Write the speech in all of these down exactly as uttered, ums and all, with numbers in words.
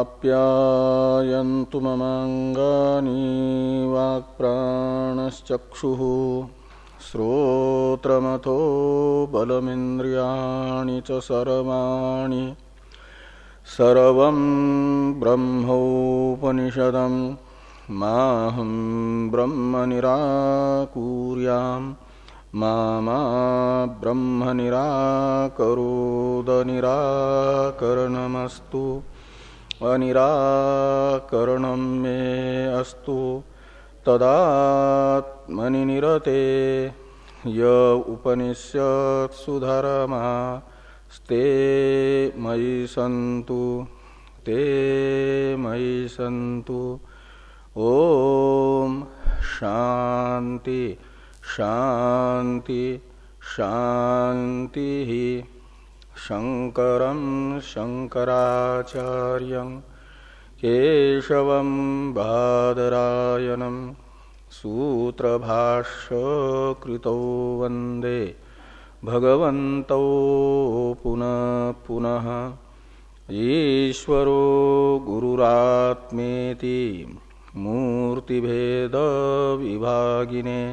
आप्यायन्तु ममाङ्गानि वाक्प्राणश्चक्षुः श्रोत्रमथो बलमिन्द्रियाणि च सर्वाणि सर्वं ब्रह्मोपनिषदं माहं ब्रह्म निराकुर्याम् मा मा ब्रह्म निराकरोद निराकरणमस्तु अनिराकरणं मे अस्तु तदात्मनि निरते य उपनिषत्सु धर्मा स्ते मयि सन्तु ते मयि सन्तु। ओम शांति शांति शांति। शंकरं शंकराचार्यं केशवं बादरायणं सूत्रभाष्यकृतौ वन्दे भगवन्तौ पुनः पुनः। ईश्वरो गुरुरात्मेति मूर्तिभेद विभागिने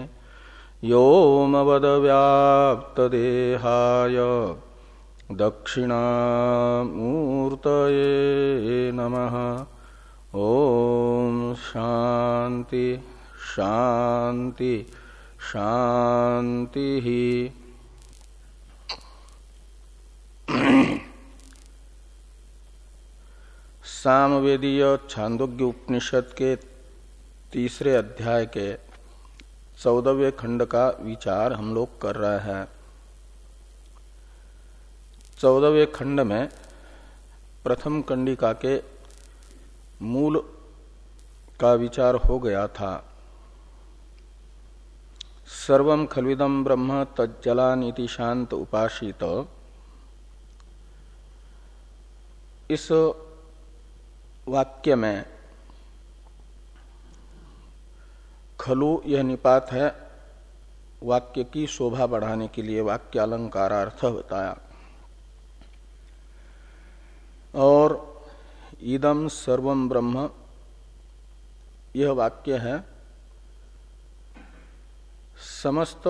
व्योमवद्व्याप्तदेहाय दक्षिणामूर्तये नमः। ओम शांति शांति शांति। सामवेदीय छांदोग्य उपनिषद के तीसरे अध्याय के चौदहवें खंड का विचार हम लोग कर रहे हैं। चौदहवें खंड में प्रथम कंडिका के मूल का विचार हो गया था। सर्वं खल्विदं ब्रह्म तज्जलानिति शांत उपासित। इस वाक्य में खलु यह निपात है, वाक्य की शोभा बढ़ाने के लिए वाक्य अलंकारार्थ बताया। और इदं सर्वं ब्रह्म यह वाक्य है समस्त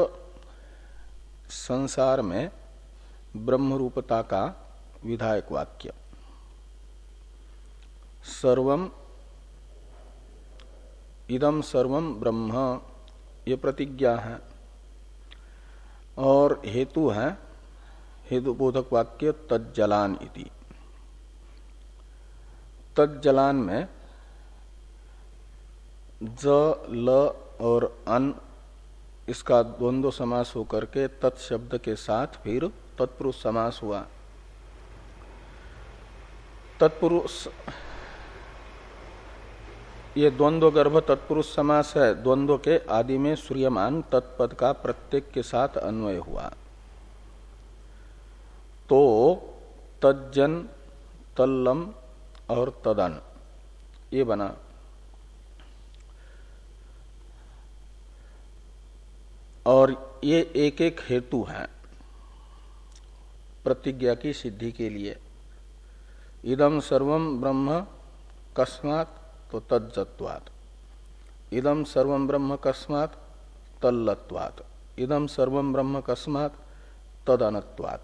संसार में ब्रह्म रूपता का विधायक वाक्य। सर्वम इदं सर्वम ब्रह्म ये प्रतिज्ञा है और हेतु है हेतुबोधक वाक्य तज्जलान इति। तज्जलान में ज ल और अन इसका द्वंद्व समास होकर के तत्शब्द के साथ फिर तत्पुरुष समास हुआ। तत्पुरुष ये द्वंद्व गर्भ तत्पुरुष समास है। द्वंद्व के आदि में सूर्यमान तत्पद का प्रत्येक के साथ अन्वय हुआ तो तज्जन तल्लम और तदन ये बना। और ये एक एक हेतु है प्रतिज्ञा की सिद्धि के लिए। इदं सर्वं ब्रह्म कस्मात् तो तज्जत्वात्, इदं सर्वं ब्रह्म कस्मात् तल्लत्वात्, इदं सर्वं ब्रह्म कस्मात् तदनत्वात्।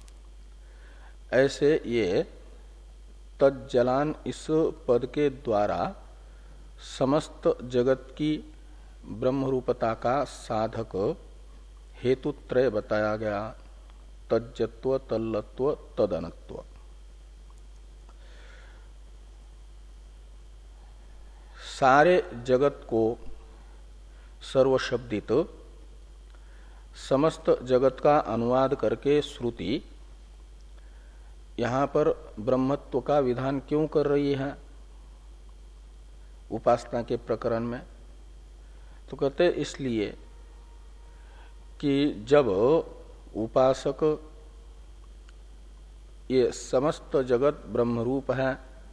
ऐसे ये तज्जलान इस पद के द्वारा समस्त जगत की ब्रह्म रूपता का साधक हेतुत्रय बताया गया। तज्जत्व तल्लत्व तदनत्व। सारे जगत को सर्वशब्दित समस्त जगत का अनुवाद करके श्रुति यहां पर ब्रह्मत्व का विधान क्यों कर रही है उपासना के प्रकरण में? तो कहते इसलिए कि जब उपासक ये समस्त जगत ब्रह्मरूप है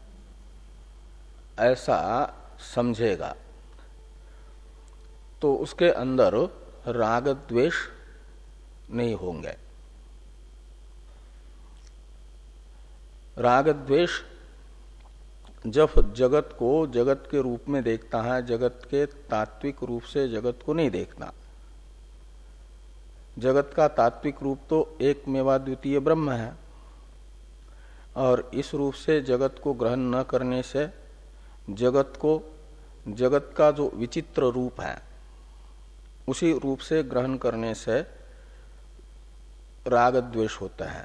ऐसा समझेगा तो उसके अंदर राग द्वेष नहीं होंगे। राग द्वेष जब जगत को जगत के रूप में देखता है, जगत के तात्विक रूप से जगत को नहीं देखता। जगत का तात्विक रूप तो एक मेवाद्वितीय ब्रह्म है, और इस रूप से जगत को ग्रहण न करने से जगत को, जगत का जो विचित्र रूप है उसी रूप से ग्रहण करने से राग द्वेष होता है।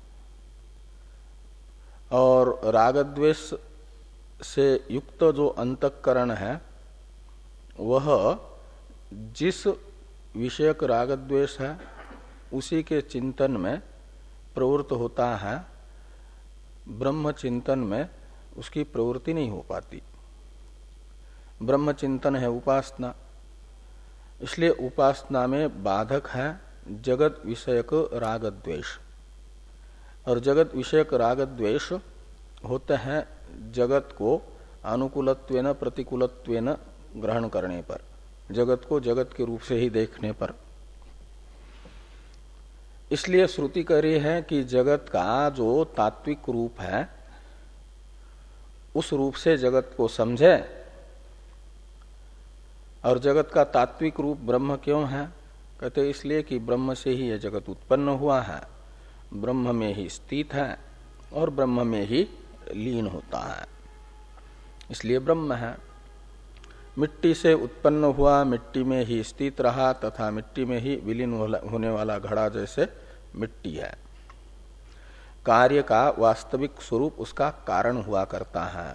और राग द्वेष से युक्त जो अंतःकरण है वह जिस विषयक राग द्वेष है उसी के चिंतन में प्रवृत्त होता है, ब्रह्म चिंतन में उसकी प्रवृत्ति नहीं हो पाती। ब्रह्म चिंतन है उपासना, इसलिए उपासना में बाधक है जगत विषयक राग द्वेष। और जगत विषयक राग द्वेष होते हैं जगत को अनुकूलत्वेन प्रतिकूलत्वेन ग्रहण करने पर, जगत को जगत के रूप से ही देखने पर। इसलिए श्रुति कह रही है कि जगत का जो तात्विक रूप है उस रूप से जगत को समझे। और जगत का तात्विक रूप ब्रह्म क्यों है? कहते इसलिए कि ब्रह्म से ही यह जगत उत्पन्न हुआ है, ब्रह्म में ही स्थित है और ब्रह्म में ही लीन होता है, इसलिए ब्रह्म है। मिट्टी से उत्पन्न हुआ, मिट्टी में ही स्थित रहा तथा मिट्टी में ही विलीन होने वाला घड़ा जैसे मिट्टी है। कार्य का वास्तविक स्वरूप उसका कारण हुआ करता है।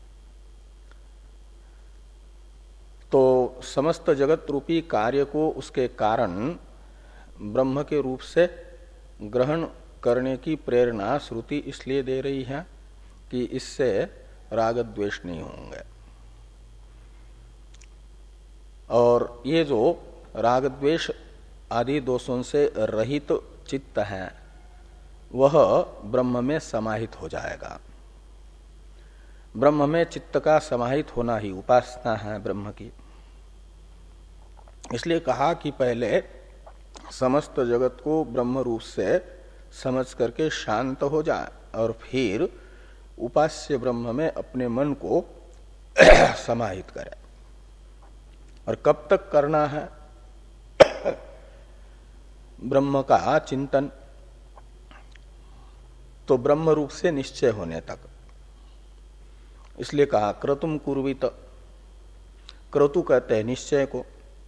तो समस्त जगत रूपी कार्य को उसके कारण ब्रह्म के रूप से ग्रहण करने की प्रेरणा श्रुति इसलिए दे रही है कि इससे राग द्वेष नहीं होंगे। और ये जो राग द्वेष आदि दोषों से रहित चित्त है वह ब्रह्म में समाहित हो जाएगा। ब्रह्म में चित्त का समाहित होना ही उपासना है ब्रह्म की। इसलिए कहा कि पहले समस्त जगत को ब्रह्म रूप से समझ करके शांत हो जाए और फिर उपास्य ब्रह्म में अपने मन को समाहित करे। और कब तक करना है? ब्रह्म का चिंतन, तो ब्रह्म रूप से निश्चय होने तक। इसलिए कहा क्रतुम कुर्वित, क्रतु कहते हैं निश्चय को।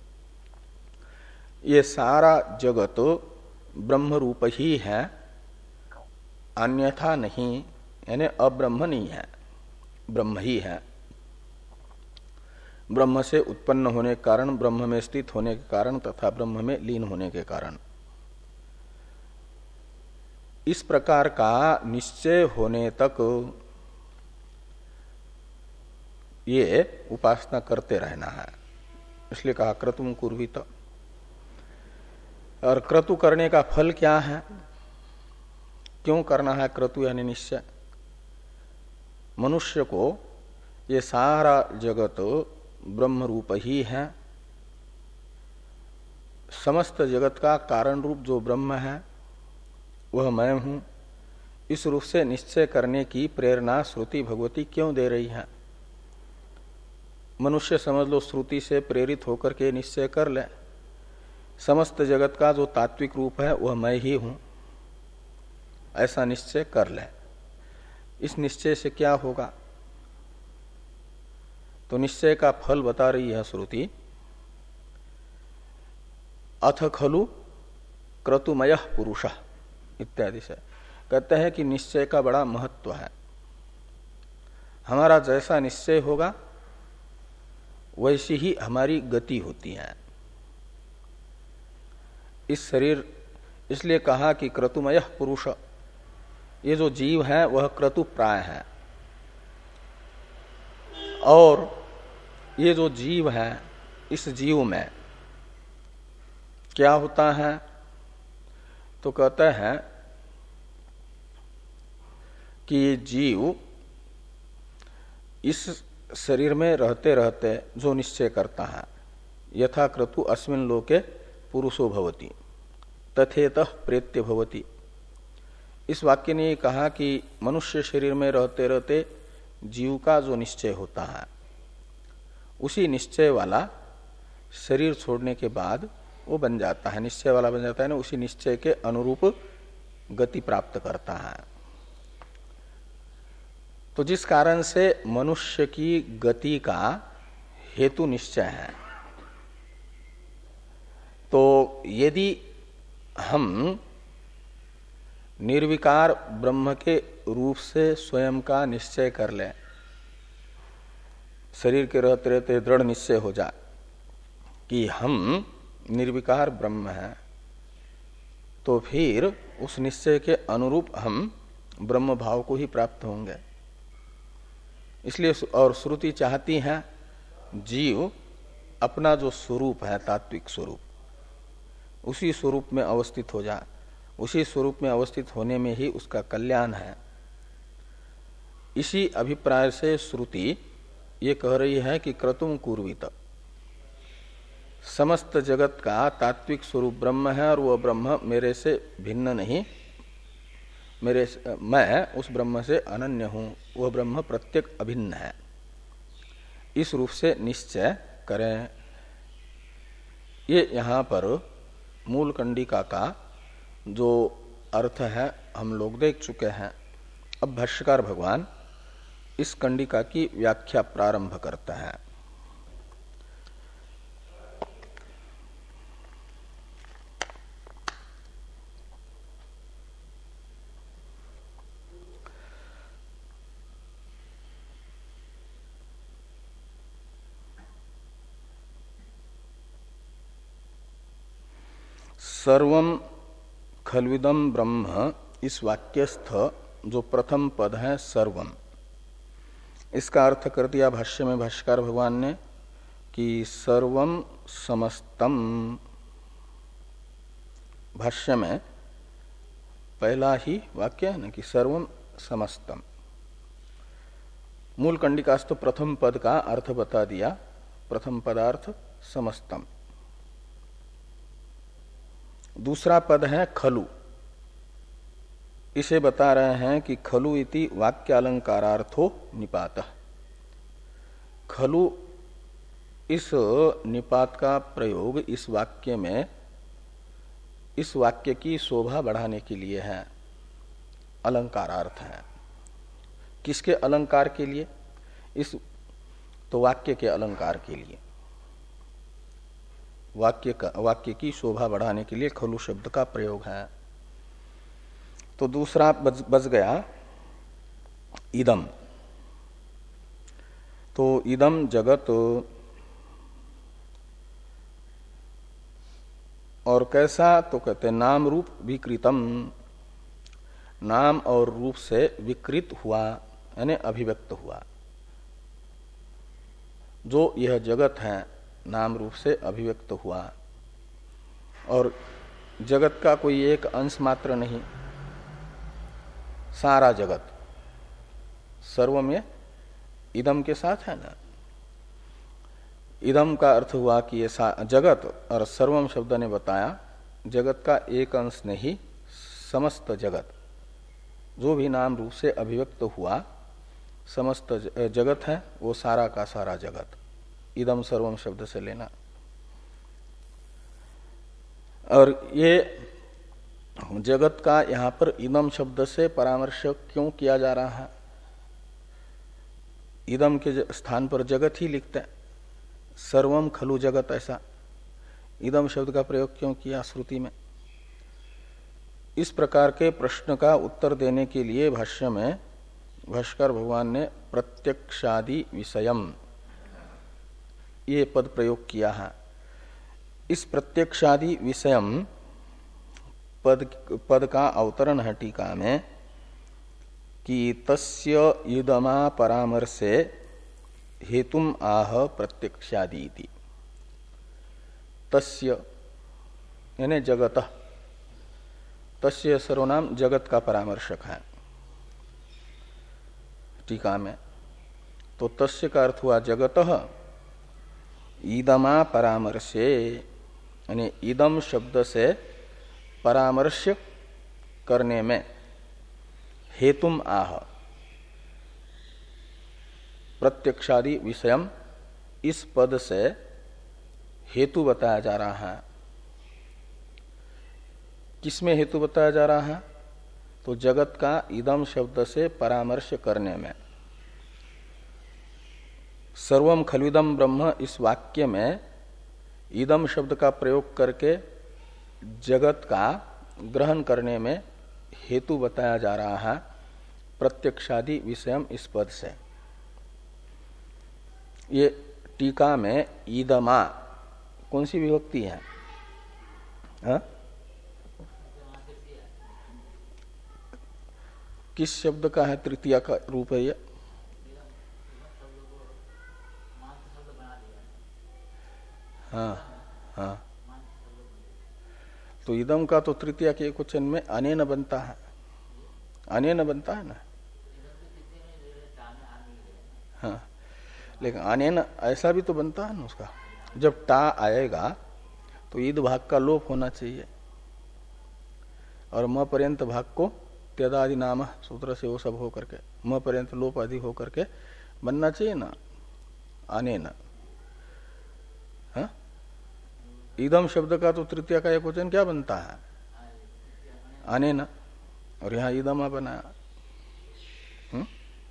ये सारा जगत ब्रह्म रूप ही है, अन्यथा नहीं, यानी अब्रह्म नहीं है, ब्रह्म ही है। ब्रह्म से उत्पन्न होने के कारण, ब्रह्म में स्थित होने के कारण तथा ब्रह्म में लीन होने के कारण। इस प्रकार का निश्चय होने तक ये उपासना करते रहना है। इसलिए कहा क्रतुम कुर्वित। और क्रतु करने का फल क्या है? क्यों करना है क्रतु यानी निश्चय? मनुष्य को ये सारा जगत ब्रह्म रूप ही है, समस्त जगत का कारण रूप जो ब्रह्म है वह मैं हूं, इस रूप से निश्चय करने की प्रेरणा श्रुति भगवती क्यों दे रही है? मनुष्य समझ लो श्रुति से प्रेरित होकर के निश्चय कर ले, समस्त जगत का जो तात्विक रूप है वह मैं ही हूं, ऐसा निश्चय कर ले। इस निश्चय से क्या होगा? तो निश्चय का फल बता रही है श्रुति। अथ खलु क्रतुमय पुरुष इत्यादि से कहते हैं कि निश्चय का बड़ा महत्व है। हमारा जैसा निश्चय होगा वैसी ही हमारी गति होती है। इस शरीर, इसलिए कहा कि क्रतुमय पुरुष, ये जो जीव है वह क्रतु प्राय है। और ये जो जीव है, इस जीव में क्या होता है? तो कहते हैं कि ये जीव इस शरीर में रहते रहते जो निश्चय करता है, यथा क्रतु अस्मिन् लोके पुरुषो भवति तथेतः प्रेत्य भवति। इस वाक्य ने कहा कि मनुष्य शरीर में रहते रहते जीव का जो निश्चय होता है उसी निश्चय वाला शरीर छोड़ने के बाद वो बन जाता है, निश्चय वाला बन जाता है ना, उसी निश्चय के अनुरूप गति प्राप्त करता है। तो जिस कारण से मनुष्य की गति का हेतु निश्चय है, तो यदि हम निर्विकार ब्रह्म के रूप से स्वयं का निश्चय कर लें, शरीर के रहते रहते दृढ़ निश्चय हो जाए कि हम निर्विकार ब्रह्म हैं, तो फिर उस निश्चय के अनुरूप हम ब्रह्म भाव को ही प्राप्त होंगे। इसलिए और श्रुति चाहती है जीव अपना जो स्वरूप है, तात्विक स्वरूप, उसी स्वरूप में अवस्थित हो जाए। उसी स्वरूप में अवस्थित होने में ही उसका कल्याण है। इसी अभिप्राय से श्रुति ये कह रही है कि क्रतुम कुर्वीत, समस्त जगत का तात्विक स्वरूप ब्रह्म है और वह ब्रह्म मेरे से भिन्न नहीं, मेरे मैं उस ब्रह्म से अनन्य हूं, वह ब्रह्म प्रत्यक अभिन्न है, इस रूप से निश्चय करें। ये यहाँ पर मूल कंडिका का जो अर्थ है हम लोग देख चुके हैं। अब भाष्यकार भगवान इस कंडिका की व्याख्या प्रारंभ करता है। सर्वम खल्विदम ब्रह्म, इस वाक्यस्थ जो प्रथम पद है सर्वम, इसका अर्थ कर दिया भाष्य में भाष्यकार भगवान ने कि सर्वम समस्तम। भाष्य में पहला ही वाक्य है ना कि सर्वम समस्तम। मूल कंडिकास्थ प्रथम पद का अर्थ बता दिया, प्रथम पदार्थ समस्तम। दूसरा पद है खलु, इसे बता रहे हैं कि खलु इति वाक्यालंकारार्थो निपातः। खलु इस निपात का प्रयोग इस वाक्य में इस वाक्य की शोभा बढ़ाने के लिए है, अलंकारार्थ है। किसके अलंकार के लिए? इस तो वाक्य के अलंकार के लिए, वाक्य का वाक्य की शोभा बढ़ाने के लिए खलु शब्द का प्रयोग है। तो दूसरा बच, बच गया इदम। तो इदम जगत, और कैसा? तो कहते हैं नाम रूप विकृतम, नाम और रूप से विकृत हुआ, यानी अभिव्यक्त हुआ। जो यह जगत है नाम रूप से अभिव्यक्त हुआ, और जगत का कोई एक अंश मात्र नहीं, सारा जगत। सर्व में इदम के साथ है ना। इदम का अर्थ हुआ कि ये जगत, और सर्वम शब्द ने बताया जगत का एक अंश नहीं, समस्त जगत जो भी नाम रूप से अभिव्यक्त हुआ, समस्त जगत है वो सारा का सारा जगत। इदम सर्वम शब्द से लेना। और ये जगत का यहाँ पर इदम शब्द से परामर्श क्यों किया जा रहा है? इदम के स्थान पर जगत ही लिखते हैं, सर्वम खलु जगत, ऐसा इदम शब्द का प्रयोग क्यों किया श्रुति में? इस प्रकार के प्रश्न का उत्तर देने के लिए भाष्य में भाष्कर भगवान ने प्रत्यक्षादि विषयम ये पद प्रयोग किया है। इस प्रत्यक्षादि विषयम पद पद का अवतरण है टीका में कि तस्य इदमा परामर्शे हेतुम आह प्रत्यक्षादि इति। तस्य यानी जगतः, तस्य सर्वनाम जगत का परामर्शक है टीका में। तो तस्य का अर्थ हुआ जगतः, इदमा परामर्शे यानी इदम शब्द से परामर्श करने में हेतुम आह, प्रत्यक्षादि विषयम इस पद से हेतु बताया जा रहा है। किसमें हेतु बताया जा रहा है? तो जगत का इदम शब्द से परामर्श करने में। सर्वम खलुदम ब्रह्म इस वाक्य में इदम शब्द का प्रयोग करके जगत का ग्रहण करने में हेतु बताया जा रहा है प्रत्यक्षादि विषयम इस पद से। ये टीका में ईदमा कौन सी विभक्ति है? हा? किस शब्द का है? तृतीया का रूप है ये। हाँ हाँ, तो इदम का तो तृतीया के क्वेश्चन में अनेन बनता है, अनेन बनता है ना। हाँ, लेकिन अनेन ऐसा भी तो बनता है ना उसका। जब टा आएगा तो ईद भाग का लोप होना चाहिए और म पर्यंत भाग को त्यदादि नाम सूत्र से वो सब हो करके म पर्यंत लोप आदि हो करके बनना चाहिए ना, अनेन। हाँ, इदम शब्द का तो तृतीय का एक वचन क्या बनता है? अनेन, और यहाँ इदमा बनाया। हम्म,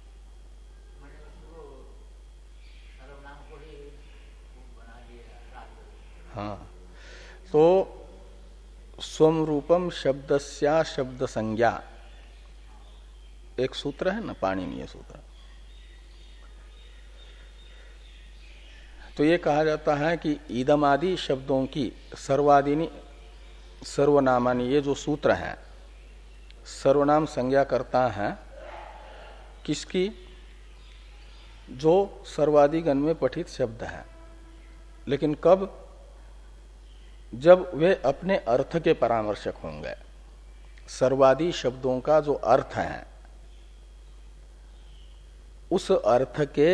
हाँ, तो स्वम रूपम शब्दस्या शब्द संज्ञा एक सूत्र है ना, पाणिनीय सूत्र। तो ये कहा जाता है कि ईदमादि शब्दों की सर्वादिनी सर्वनामानी, ये जो सूत्र है सर्वनाम संज्ञा करता है किसकी? जो सर्वादिगण में पठित शब्द है। लेकिन कब? जब वे अपने अर्थ के परामर्शक होंगे। सर्वादि शब्दों का जो अर्थ है उस अर्थ के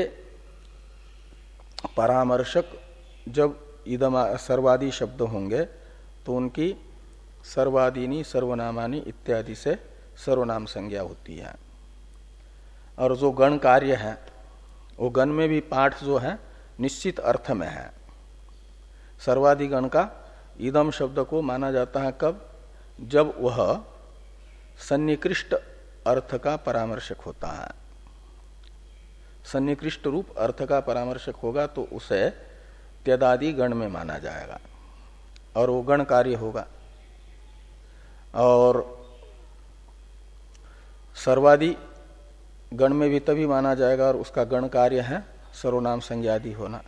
परामर्शक जब इदमा सर्वादि शब्द होंगे तो उनकी सर्वादिनी सर्वनामानी इत्यादि से सर्वनाम संज्ञा होती है। और जो गण कार्य है वो गण में भी पाठ जो है निश्चित अर्थ में है। सर्वादि गण का इदम शब्द को माना जाता है कब? जब वह सन्निकृष्ट अर्थ का परामर्शक होता है। सन्निकृष्ट रूप अर्थ का परामर्शक होगा तो उसे त्यदादि गण में माना जाएगा और वो गण कार्य होगा। और सर्वादि गण में भी तभी माना जाएगा और उसका गण कार्य है सर्वनाम संज्ञादि होना।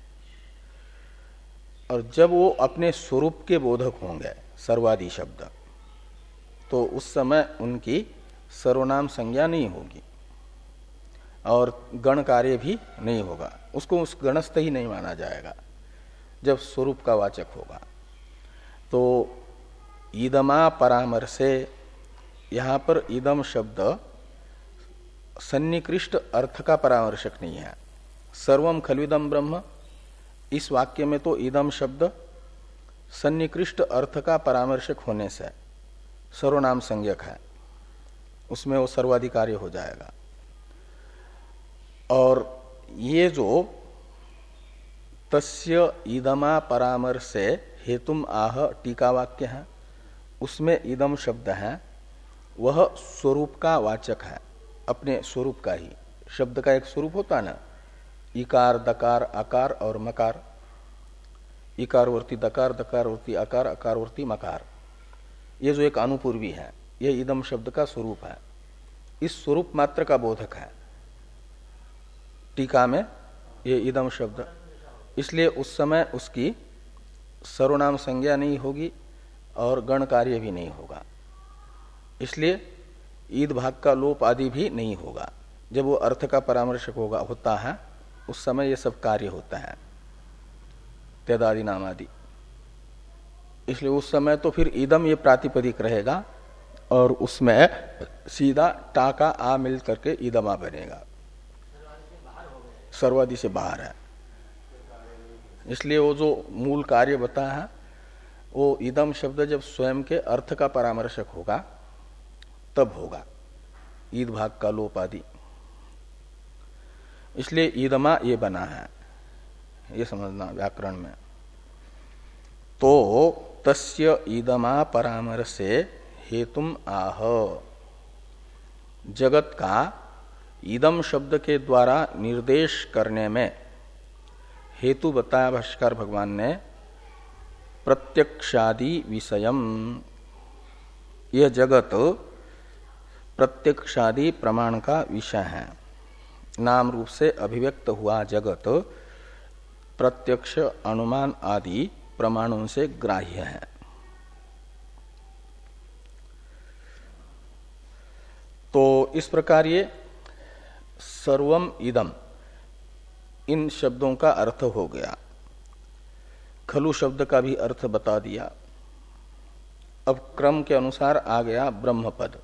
और जब वो अपने स्वरूप के बोधक होंगे सर्वादि शब्द, तो उस समय उनकी सर्वनाम संज्ञा नहीं होगी और गण कार्य भी नहीं होगा। उसको उस गणस्थ ही नहीं माना जाएगा जब स्वरूप का वाचक होगा। तो ईदमा परामर्शे, यहाँ पर ईदम शब्द सन्निकृष्ट अर्थ का परामर्शक नहीं है। सर्वम खलुदम ब्रह्म इस वाक्य में तो ईदम शब्द सन्निकृष्ट अर्थ का परामर्शक होने से सर्वनाम संज्ञक है, उसमें वो सर्वाधिकारी हो जाएगा। और ये जो तस्य ईदमा परामर्शे हेतुम आह टीका वाक्य है उसमें ईदम शब्द है, वह स्वरूप का वाचक है, अपने स्वरूप का ही। शब्द का एक स्वरूप होता है ना, इकार दकार आकार और मकार। इकारवर्ती दकार, दकारवर्ती आकार, अकारवर्ती मकार, ये जो एक अनुपूर्वी है ये ईदम शब्द का स्वरूप है। इस स्वरूप मात्र का बोधक है टीका में ये ईदम शब्द। इसलिए उस समय उसकी सर्वनाम संज्ञा नहीं होगी और गण कार्य भी नहीं होगा। इसलिए ईद भाग का लोप आदि भी नहीं होगा। जब वो अर्थ का परामर्शक होगा होता है उस समय ये सब कार्य होता है, त्यदादि नाम आदि। इसलिए उस समय तो फिर ईदम ये प्रातिपदिक रहेगा और उसमें सीधा टा का आ मिल करके ईदमा बनेगा, सर्वादि से बाहर है। इसलिए वो जो मूल कार्य बताया है वो ईदम शब्द जब स्वयं के अर्थ का परामर्शक होगा तब होगा ईद भाग का लोप आदि। इसलिए ईदमा ये बना है, ये समझना व्याकरण में। तो तस्य ईदमा परामर्शे हेतुम आह, जगत का ईदम शब्द के द्वारा निर्देश करने में हेतु बताया भाष्यकार भगवान ने प्रत्यक्षादि विषयम। यह जगत प्रत्यक्षादि प्रमाण का विषय है। नाम रूप से अभिव्यक्त हुआ जगत प्रत्यक्ष अनुमान आदि प्रमाणों से ग्राह्य है। तो इस प्रकार ये सर्वम इदम इन शब्दों का अर्थ हो गया। खलु शब्द का भी अर्थ बता दिया। अब क्रम के अनुसार आ गया ब्रह्म पद।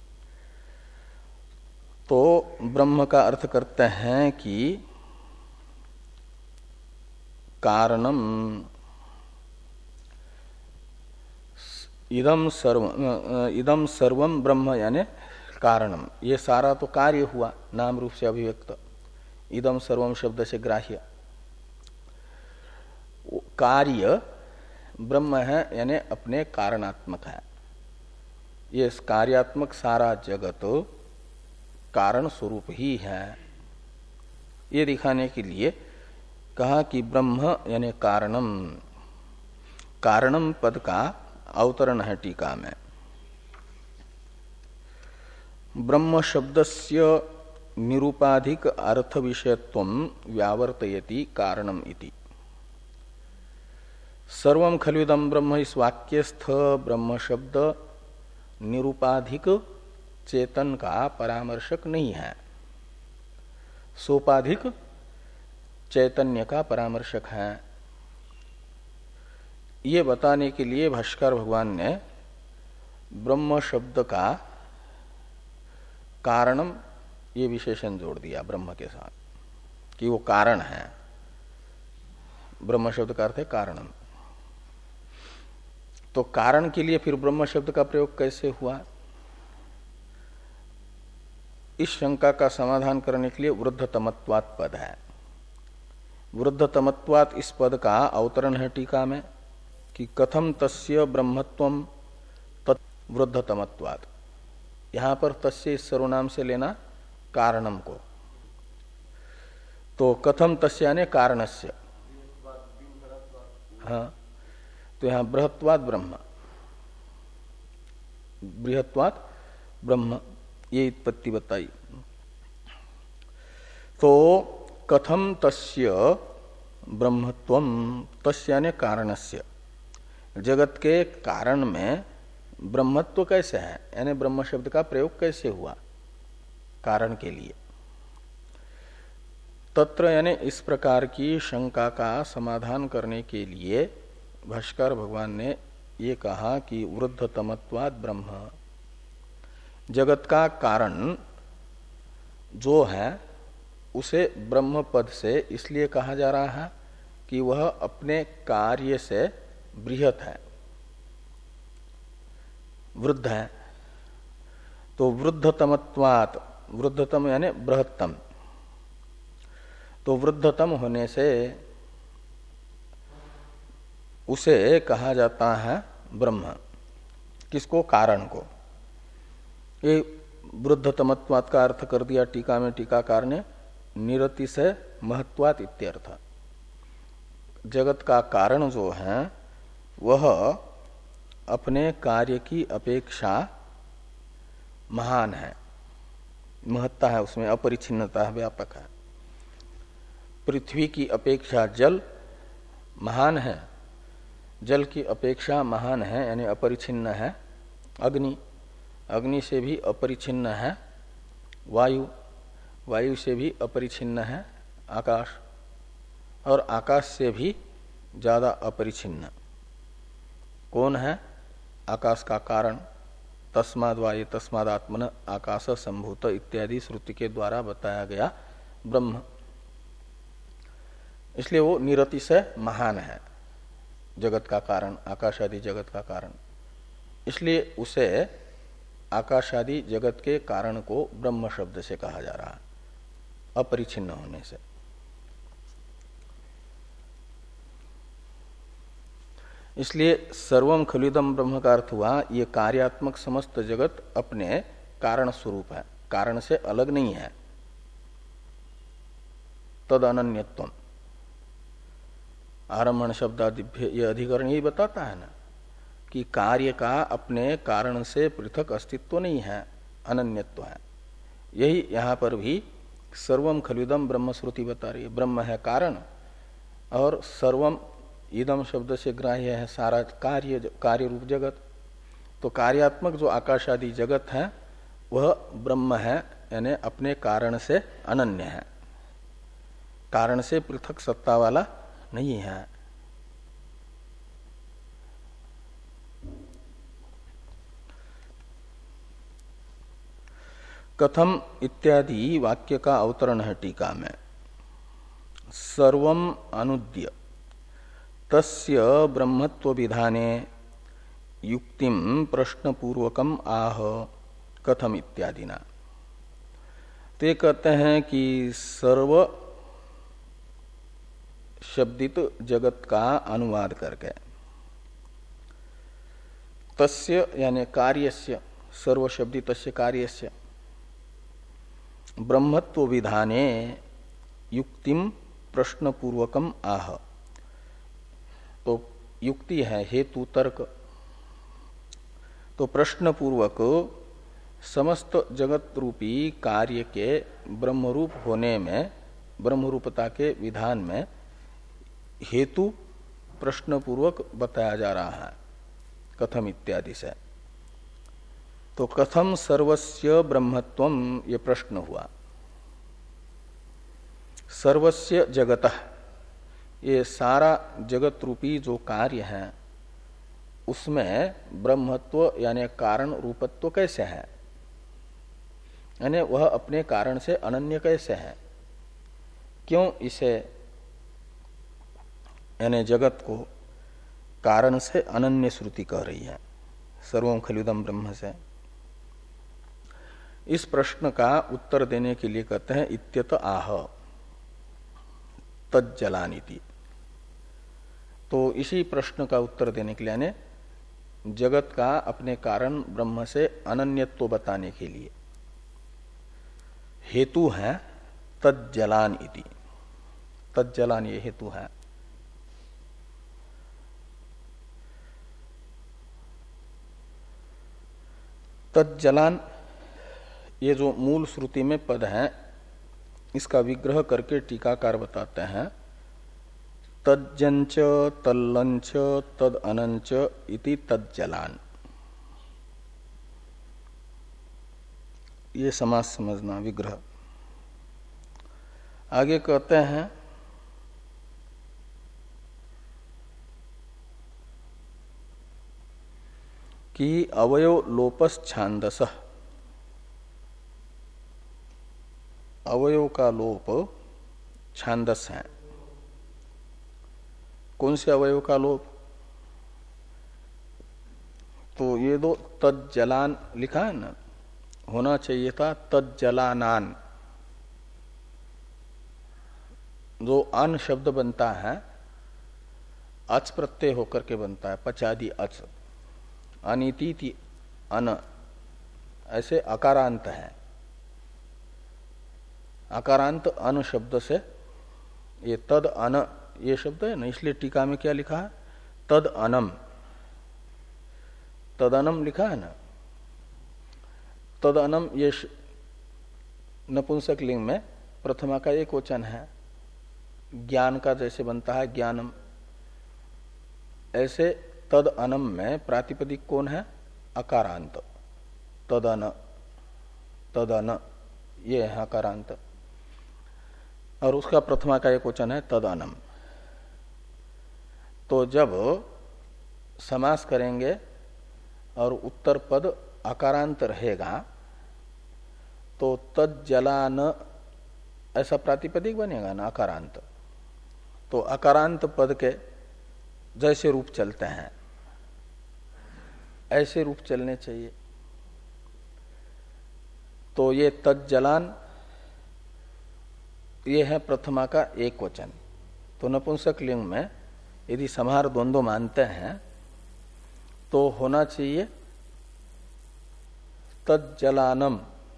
तो ब्रह्म का अर्थ करते हैं कि कारणम, इदम सर्व इदम सर्वम ब्रह्म यानी कारणम, ये सारा तो कार्य हुआ नाम रूप से अभिव्यक्त। इदम सर्वम शब्द से ग्राह्य कार्य ब्रह्म है यानी अपने कारणात्मक है। ये कार्यात्मक सारा जगत कारण स्वरूप ही है। ये दिखाने के लिए कहा कि ब्रह्म यानी कारणम। कारणम पद का अवतरण है टीका में। ब्रह्म शब्दस्य निरूपाधिक अर्थ विषयत्वं व्यावर्तयति कारणम इति। सर्वम खलुदम ब्रह्म इस वाक्यस्थ ब्रह्म शब्द निरूपाधिक चेतन का परामर्शक नहीं है, सोपाधिक चैतन्य का परामर्शक है। ये बताने के लिए भाष्कर भगवान ने ब्रह्म शब्द का कारणम ये विशेषण जोड़ दिया ब्रह्म के साथ कि वो कारण है। ब्रह्म शब्द का अर्थ है कारणम। तो कारण के लिए फिर ब्रह्म शब्द का प्रयोग कैसे हुआ? इस शंका का समाधान करने के लिए वृद्धतमत्वात् पद है। वृद्धतमत्वात् इस पद का अवतरण है टीका में कि कथम तस्य ब्रह्मत्वम तत् वृद्धतमत्वात्। यहां पर तस्य इस सर्वनाम से लेना कारणम को। तो कथम तस्य यानी कारणस्य। हाँ, तो यहां बृहत्वात् ब्रह्म, बृहत्वात् ब्रह्म ये उत्पत्ति बताई। तो कथम तस्य ब्रह्मत्वम, तस्य यानी कारणस्य, जगत के कारण में ब्रह्मत्व कैसे है, यानी ब्रह्म शब्द का प्रयोग कैसे हुआ कारण के लिए। तत्र यानी इस प्रकार की शंका का समाधान करने के लिए भाष्कर भगवान ने ये कहा कि वृद्धतमत्वात् ब्रह्म, जगत का कारण जो है उसे ब्रह्म पद से इसलिए कहा जा रहा है कि वह अपने कार्य से बृहत है, वृद्ध है। तो वृद्धतमत्वात्, वृद्धतम यानी बृहत्तम, तो वृद्धतम होने से उसे कहा जाता है ब्रह्म। किसको? कारण को। ये वृद्धतमत्वात् का अर्थ कर दिया टीका में टीकाकार ने निरति से महत्वात् इत्यर्थ। जगत का कारण जो है वह अपने कार्य की अपेक्षा महान है, महत्ता है उसमें, अपरिच्छिन्नता है, व्यापक है। पृथ्वी की अपेक्षा जल महान है, जल की अपेक्षा महान है यानी अपरिच्छिन्न है अग्नि, अग्नि से भी अपरिच्छिन्न है वायु, वायु से भी अपरिच्छिन्न है आकाश, और आकाश से भी ज्यादा अपरिच्छिन्न कौन है? आकाश का कारण। तस्माद् वायु तस्माद् आत्मन आकाश संभूत इत्यादि श्रुति के द्वारा बताया गया ब्रह्म, इसलिए वो निरति से महान है जगत का कारण, आकाश आदि जगत का कारण। इसलिए उसे आकाश आदि जगत के कारण को ब्रह्म शब्द से कहा जा रहा है। अपरिछिन्न होने से। इसलिए सर्वम खलुदम ब्रह्म का अर्थ हुआ ये कार्यात्मक समस्त जगत अपने कारण स्वरूप है, कारण से अलग नहीं है। तद अनन्यत्वम आरम्भण शब्दादिभ्य यह अधिकरण यही बताता है ना कि कार्य का अपने कारण से पृथक अस्तित्व नहीं है, अनन्यत्व है। यही यहां पर भी सर्वम खलुदम ब्रह्म श्रुति बता रही है। ब्रह्म है कारण और सर्वम इदम शब्द से ग्राह्य है सारा कार्य कार्य रूप जगत। तो कार्यात्मक जो आकाश आदि जगत है वह ब्रह्म है, यानी अपने कारण से अनन्य है, कारण से पृथक सत्ता वाला नहीं है। कथम इत्यादि वाक्य का अवतरण है टीका में। सर्वम अनुद्य तस्य ब्रह्मत्व विधाने युक्तिम प्रश्नपूर्वकम आह कथम इत्यादि ना। तो ये कहते हैं कि सर्व शब्दित जगत का अनुवाद करके तस्य यानी कार्यस्य, सर्व शब्दित तस्य कार्यस्य ब्रह्मत्व विधाने युक्तिम प्रश्नपूर्वकम आह। तो युक्ति है हेतु तर्क, तो प्रश्न पूर्वक समस्त जगत रूपी कार्य के ब्रह्मरूप होने में, ब्रह्मरूपता के विधान में हेतु प्रश्न पूर्वक बताया जा रहा है कथम इत्यादि से। तो कथम सर्वस्य ब्रह्मत्वम ये प्रश्न हुआ। सर्वस्य जगतः, ये सारा जगत रूपी जो कार्य है उसमें ब्रह्मत्व यानी कारण रूपत्व कैसे है, यानी वह अपने कारण से अनन्य कैसे है, क्यों इसे यानी जगत को कारण से अनन्य श्रुति कह रही है सर्वं खलुदम ब्रह्म से। इस प्रश्न का उत्तर देने के लिए कहते हैं इत्यत आह तज्जलानिति। तो इसी प्रश्न का उत्तर देने के लिए यानी जगत का अपने कारण ब्रह्म से अनन्यत्व बताने के लिए हेतु है तज्जलान इति। तज्जलान ये हेतु है। तज्जलान ये जो मूल श्रुति में पद है इसका विग्रह करके टीकाकार बताते हैं तज्जंच तल्लंच तद अनंच इति तज्जलान। ये समास समझना विग्रह। आगे कहते हैं कि अवयव लोपस छांदस, अवयव का लोप छांदस है। कौन से अवयव का लोप? तो ये दो तज्जलान लिखा है ना, होना चाहिए था तज्जलानान। जो अन शब्द बनता है अच प्रत्यय होकर के बनता है, पचादि अच, अनिति अन, ऐसे अकारांत है। अकारांत अन शब्द से ये तद अन ये शब्द है ना, इसलिए टीका में क्या लिखा है तद अनम, तदनम लिखा है ना। तदअनम ये नपुंसक लिंग में प्रथमा का एक वचन है। ज्ञान का जैसे बनता है ज्ञानम, ऐसे तदअनम में प्रातिपदिक कौन है? अकारांत। तदन, तदन ये है अकारांत, और उसका प्रथमा का एक वचन है तदअनम। तो जब समास करेंगे और उत्तर पद अकारांत रहेगा तो तज्जलान ऐसा प्रातिपदिक बनेगा ना अकारांत। तो अकारांत पद के जैसे रूप चलते हैं ऐसे रूप चलने चाहिए। तो ये तज्जलान ये है प्रथमा का एक वचन। तो नपुंसक लिंग में यदि समाहार द्वंद्व मानते हैं तो होना चाहिए तज्जलानम,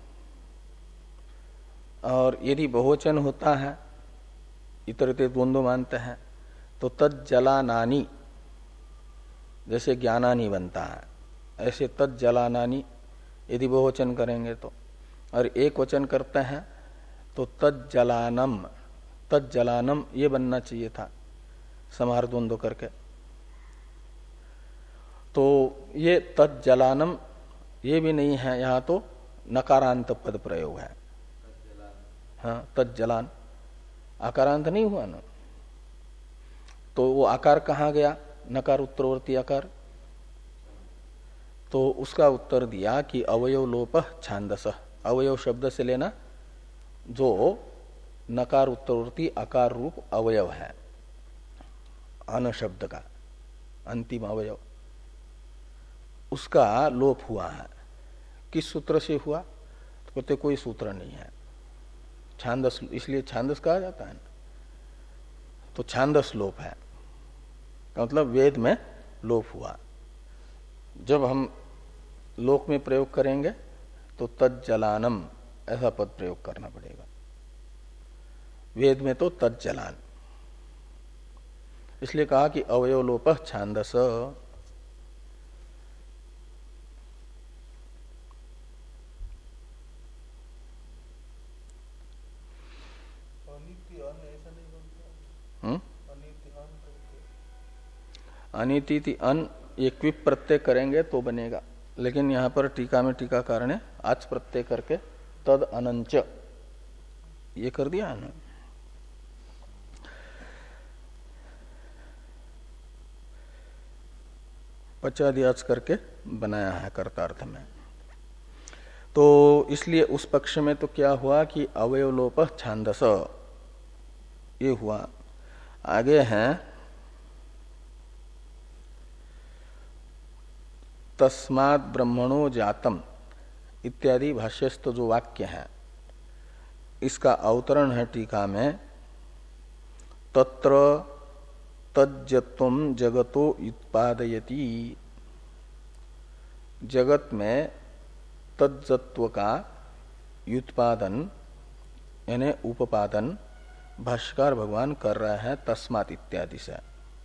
और यदि बहुवचन होता है इतरते द्वंद्व मानते हैं तो तज्जलानानि, जैसे ज्ञानानि बनता है ऐसे तज्जलानानि यदि बहुवचन करेंगे तो, और एक वचन करते हैं तो तज्जलानम, तज्जलानम ये बनना चाहिए था समाहार द्वंद्व करके। तो ये तज्जलानम ये भी नहीं है, यहां तो नकारांत पद प्रयोग है। हाँ, तज्जलान आकारांत नहीं हुआ ना, तो वो आकार कहाँ गया, नकार उत्तरवर्ती आकार। तो उसका उत्तर दिया कि अवयव लोप छांदस, अवयव शब्द से लेना जो नकार उत्तरवर्ती आकार रूप अवयव है अन शब्द का अंतिम अवयव, उसका लोप हुआ है। किस सूत्र से हुआ तो कहते कोई सूत्र नहीं है, छांदस, इसलिए छांदस कहा जाता है ना। तो छांदस लोप है का मतलब वेद में लोप हुआ। जब हम लोक में प्रयोग करेंगे तो तज्जलानम ऐसा पद प्रयोग करना पड़ेगा, वेद में तो तज्जलान, इसलिए कहा कि अवयव लोप छांदस। अनिति अन ये क्विप प्रत्यय करेंगे तो बनेगा, लेकिन यहां पर टीका में टीकाकार ने आच प्रत्यय करके तद अनंच ये कर दिया है ना। पचादियाच करके बनाया है कर्तार्थ में। तो इसलिए उस पक्ष में तो क्या हुआ कि अवयवलोप छांदस ये हुआ। आगे हैं तस्मात् ब्रह्मणो जातम इत्यादि भाष्यस्थ जो वाक्य है इसका अवतरण है टीका में, तत्र तज्जत्वम जगतो उत्पादयति, जगत में तज्जत्व का उत्पादन यानी उपादन भाष्यकार भगवान कर रहे हैं तस्मात् इत्यादि से।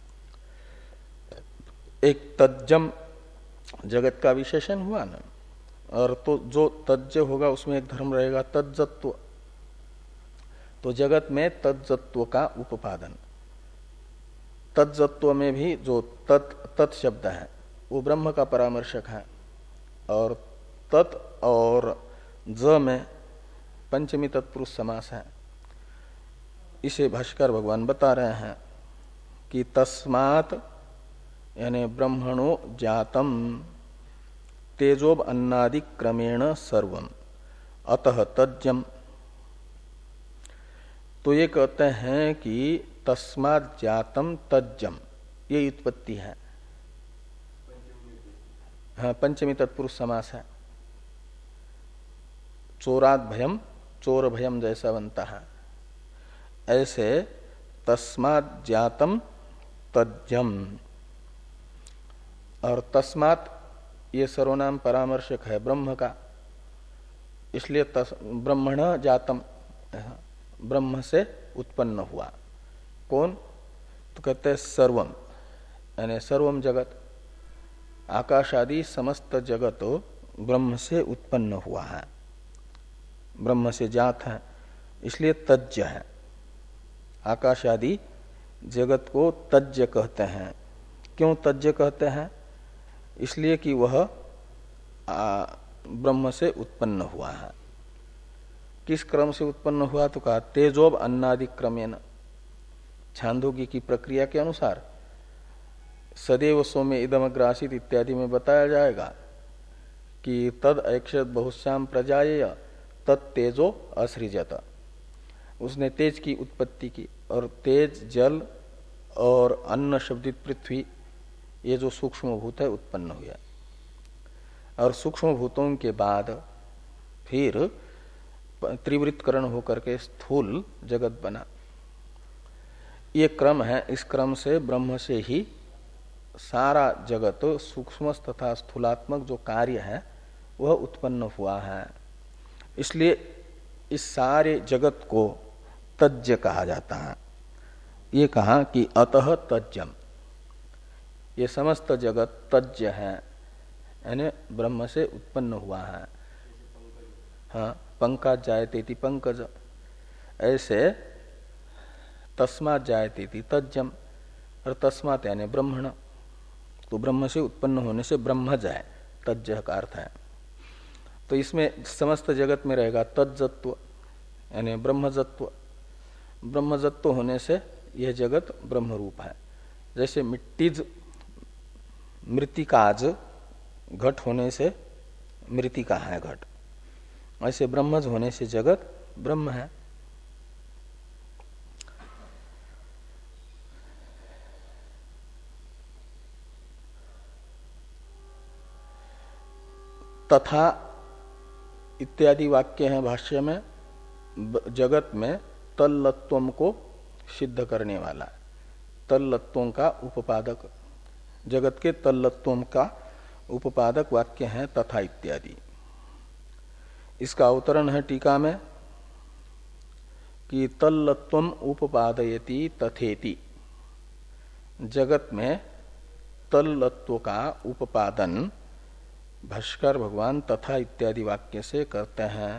एक तज्जम जगत का विशेषण हुआ ना, और तो जो तज्ज होगा उसमें एक धर्म रहेगा तज्जत्व, तो जगत में तज्जत्व का उपादन, तज्जत्व में भी जो तत् तत् शब्द है वो ब्रह्म का परामर्शक है, और तत् और ज में पंचमी तत्पुरुष समास है। इसे भाष्यकार भगवान बता रहे हैं कि तस्मात् यानी ब्रह्मणो जातम तेजोब अन्नादि क्रमेण सर्वम अतः तज्जम। तो ये कहते हैं कि तस्मात् जातम तज्जम ये उत्पत्ति है। हाँ, पंचमी तत्पुरुष समास है। चोरात भयम चोर भयम जैसा बनता है ऐसे तस्मात् जातम तज्जम, और तस्मात् ये सर्वनाम परामर्शक है ब्रह्म का, इसलिए ब्रह्मण जातम ब्रह्म से उत्पन्न हुआ। कौन तो कहते हैं सर्वम यानी सर्वम जगत, आकाश आदि समस्त जगत ब्रह्म से उत्पन्न हुआ है, ब्रह्म से जात है, इसलिए तज्ज है। आकाश आदि जगत को तज्ज कहते हैं। क्यों तज्ज कहते हैं? इसलिए कि वह ब्रह्म से उत्पन्न हुआ है। किस क्रम से उत्पन्न हुआ तो कहा तेजोब अन्नादि क्रमेण, छांदोग्य की प्रक्रिया के अनुसार सदैव सौम्य इदमग्रासित इत्यादि में बताया जाएगा कि तद ऐक्षत बहुश्याम प्रजाएय तत्तेजो असृजत, उसने तेज की उत्पत्ति की, और तेज जल और अन्न शब्दित पृथ्वी ये जो सूक्ष्म भूत है उत्पन्न हुआ, और सूक्ष्म भूतों के बाद फिर त्रिवृत्तकरण होकर के स्थूल जगत बना। ये क्रम है, इस क्रम से ब्रह्म से ही सारा जगत सूक्ष्म तथा स्थूलात्मक जो कार्य है वह उत्पन्न हुआ है। इसलिए इस सारे जगत को तज्ज कहा जाता है। ये कहा कि अतः तज्जम, ये समस्त जगत तज्ज है, यानी ब्रह्म से उत्पन्न हुआ है। हाँ, पंकज जायते पंकज, ऐसे तस्मात् जायते तज्जम, और तस्मात् यानी ब्रह्मण, तो ब्रह्म से उत्पन्न होने से ब्रह्मज है, तज्ज का अर्थ है। तो इसमें समस्त जगत में रहेगा तज्जत्व यानी ब्रह्मजत्व। ब्रह्मजत्व होने से यह जगत ब्रह्म रूप है। जैसे मिट्टीज मृतिकाज घट होने से मृतिका है घट, ऐसे ब्रह्मज होने से जगत ब्रह्म है। तथा इत्यादि वाक्य हैं भाष्य में, जगत में तल्लत्वम को सिद्ध करने वाला, तल्लत्वों का उपादक, जगत के तल्लत्वम का उपादक वाक्य है तथा इत्यादि। इसका अवतरण है टीका में कि तल्लत्वम उपादयति तथेति, जगत में तल्लत्व का उपादन भाष्कर भगवान तथा इत्यादि वाक्य से करते हैं।